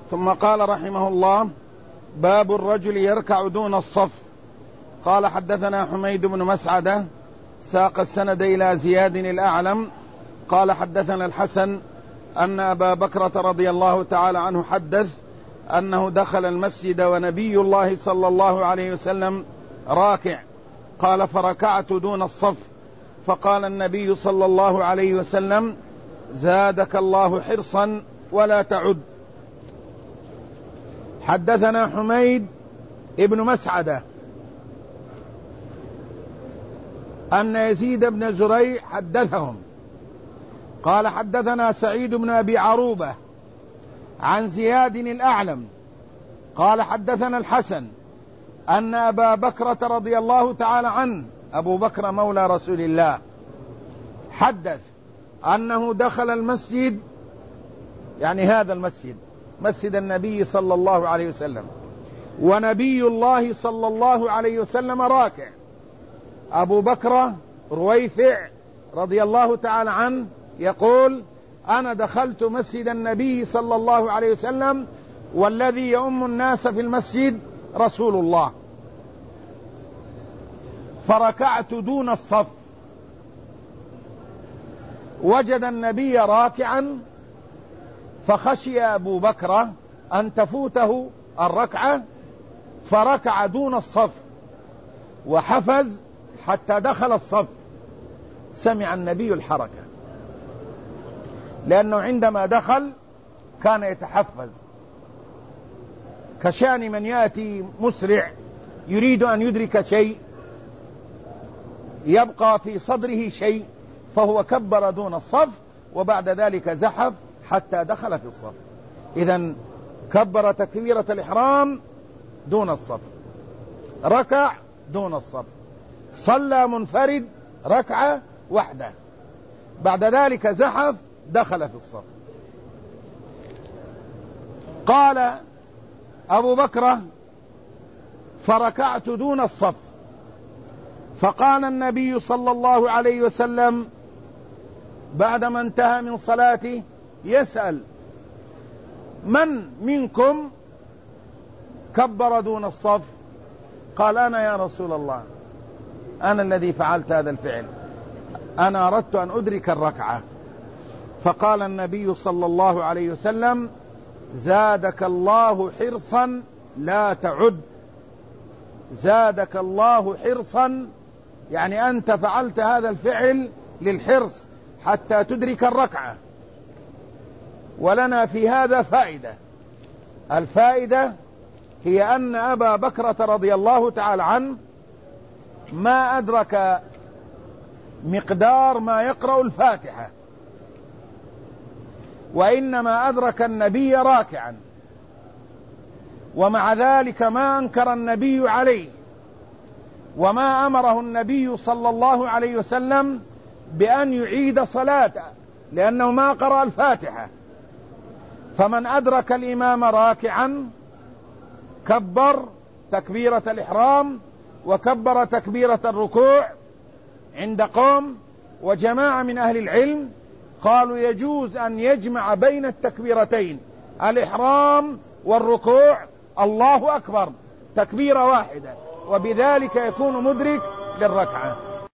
ثم قال رحمه الله: باب الرجل يركع دون الصف. قال: حدثنا حميد بن مسعدة ساق السند إلى زياد الأعلم قال: حدثنا الحسن أن أبا بكرة رضي الله تعالى عنه حدث أنه دخل المسجد ونبي الله صلى الله عليه وسلم راكع. قال: فركعت دون الصف، فقال النبي صلى الله عليه وسلم: زادك الله حرصا ولا تعد. حدثنا حميد ابن مسعدة أن يزيد بن زريع حدثهم قال: حدثنا سعيد بن أبي عروبة عن زياد الأعلم قال: حدثنا الحسن أن أبا بكرة رضي الله تعالى عنه، أبو بكر مولى رسول الله، حدث أنه دخل المسجد، يعني هذا المسجد مسجد النبي صلى الله عليه وسلم، ونبي الله صلى الله عليه وسلم راكع. أبو بكر رويفع رضي الله تعالى عنه يقول: أنا دخلت مسجد النبي صلى الله عليه وسلم والذي يؤم الناس في المسجد رسول الله، فركعت دون الصف، وجد النبي راكعا، فخشي أبو بكر أن تفوته الركعة، فركع دون الصف وحفز حتى دخل الصف. سمع النبي الحركة، لأنه عندما دخل كان يتحفز، كشان من يأتي مسرع يريد أن يدرك شيء، يبقى في صدره شيء، فهو كبر دون الصف وبعد ذلك زحف حتى دخل في الصف. إذن كبر تكبيرة الإحرام دون الصف، ركع دون الصف، صلى منفرد ركعة واحدة، بعد ذلك زحف دخل في الصف. قال أبو بكر: فركعت دون الصف، فقال النبي صلى الله عليه وسلم بعدما انتهى من صلاته يسأل: من منكم كبر دون الصف؟ قال: أنا يا رسول الله، أنا الذي فعلت هذا الفعل، أنا أردت أن أدرك الركعة. فقال النبي صلى الله عليه وسلم: زادك الله حرصا لا تعد. زادك الله حرصا، يعني أنت فعلت هذا الفعل للحرص حتى تدرك الركعة. ولنا في هذا فائدة. الفائدة هي أن أبا بكرة رضي الله تعالى عنه ما أدرك مقدار ما يقرأ الفاتحة، وإنما أدرك النبي راكعا، ومع ذلك ما أنكر النبي عليه، وما أمره النبي صلى الله عليه وسلم بأن يعيد صلاته، لأنه ما قرأ الفاتحة. فمن أدرك الإمام راكعا كبر تكبيرة الإحرام وكبر تكبيرة الركوع عند قوم وجماعة من أهل العلم قالوا يجوز أن يجمع بين التكبيرتين، الإحرام والركوع، الله أكبر، تكبيرة واحدة، وبذلك يكون مدرك للركعة.